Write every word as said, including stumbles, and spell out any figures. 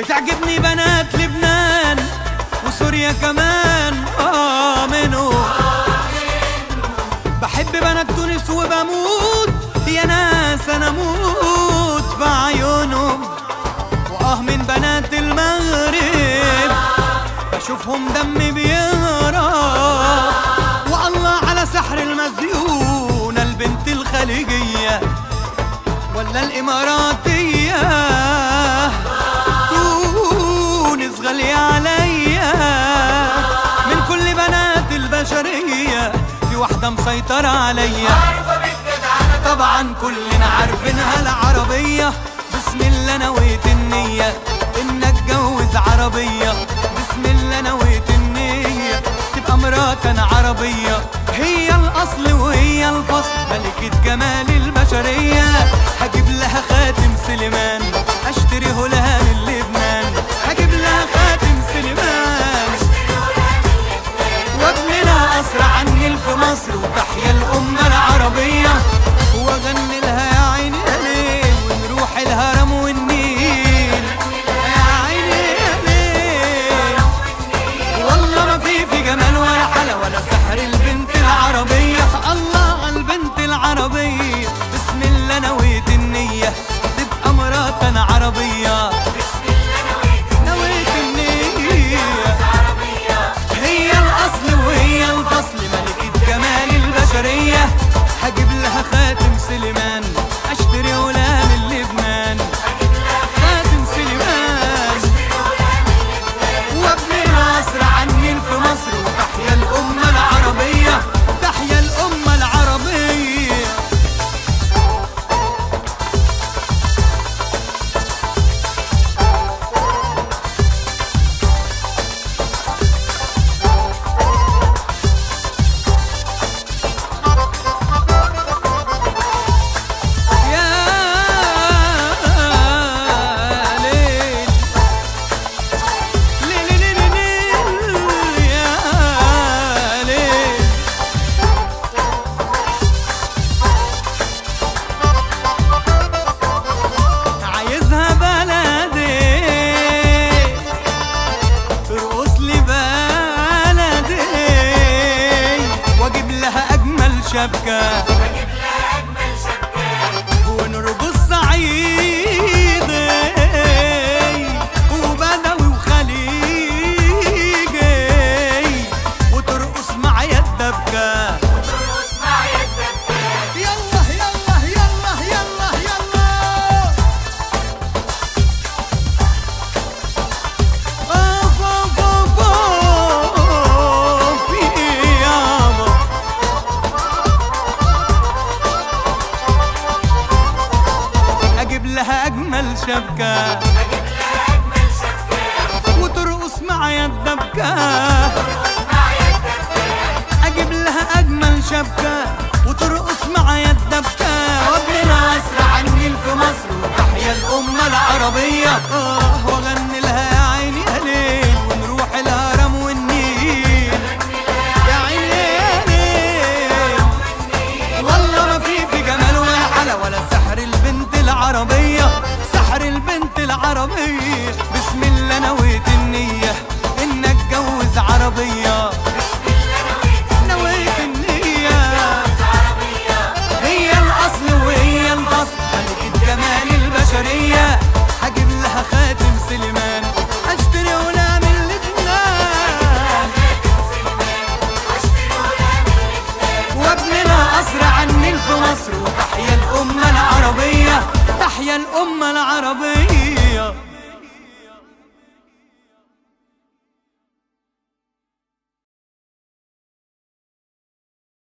تعجبني بنات لبنان وسوريا كمان آه منو. بحب بنات تونس وبموت يا ناس أنا موت في عيونهم. وآه من بنات المغرب بشوفهم دمي بيهرب. والله على سحر المزيونة البنت الخليجية ولا الإماراتية. تونس غالية عليا من كل بنات البشرية، في واحدة مسيطرة عليا. طبعا كلنا عارفينها العربية. بسم الله نويت النية إن اتجوز عربية. بسم الله نويت النية تبقى مرات أنا عربية. هي الأصل وهي الفصل ملكة جمال البشرية. هجيب لها خاتم سليمان أشتريه لها من لبنان. هجيب لها خاتم سليمان وابني لها قصر عن النيل في مصر وتحيا الأمة العربية. واغني لها يا عيني يا ليل ونروح الهرم والنيل. يا عيني يا ليل والله ما في في جمال ولا حلا ولا سحر البنت العربية. الله على البنت العربية. بسم الله نويت النية تبقى مرات أنا عربية. نويت النية هي الأصل وهي الفصل ملكة جمال البشرية. هجيب لها خاتم سليمان أشتريه لها من لبنان. خاتم سليمان وابني ناصر عن النيل في مصر وتحيا الأمة العربية. تحيا الأمة العربية. شبكة واجيب لها أجمل شبكة ونرقص صعيدي وبدوي وخليجي وترقص معايا الدبكة. وترقص معايا الدبكة. يلا يلا يلا يلا يلا اوف اوف اوف اوف يابا. أجيب لها أجمل شبكة. أجيب لها أجمل شبكة وترقص معايا الدبكة. وترقص معايا الدبكة. أجيب لها أجمل شبكة وترقص معايا الدبكة. وابني ناصر عن النيل في مصر وتحيا الأمة العربية. آه واغني لها يا عيني يا ليل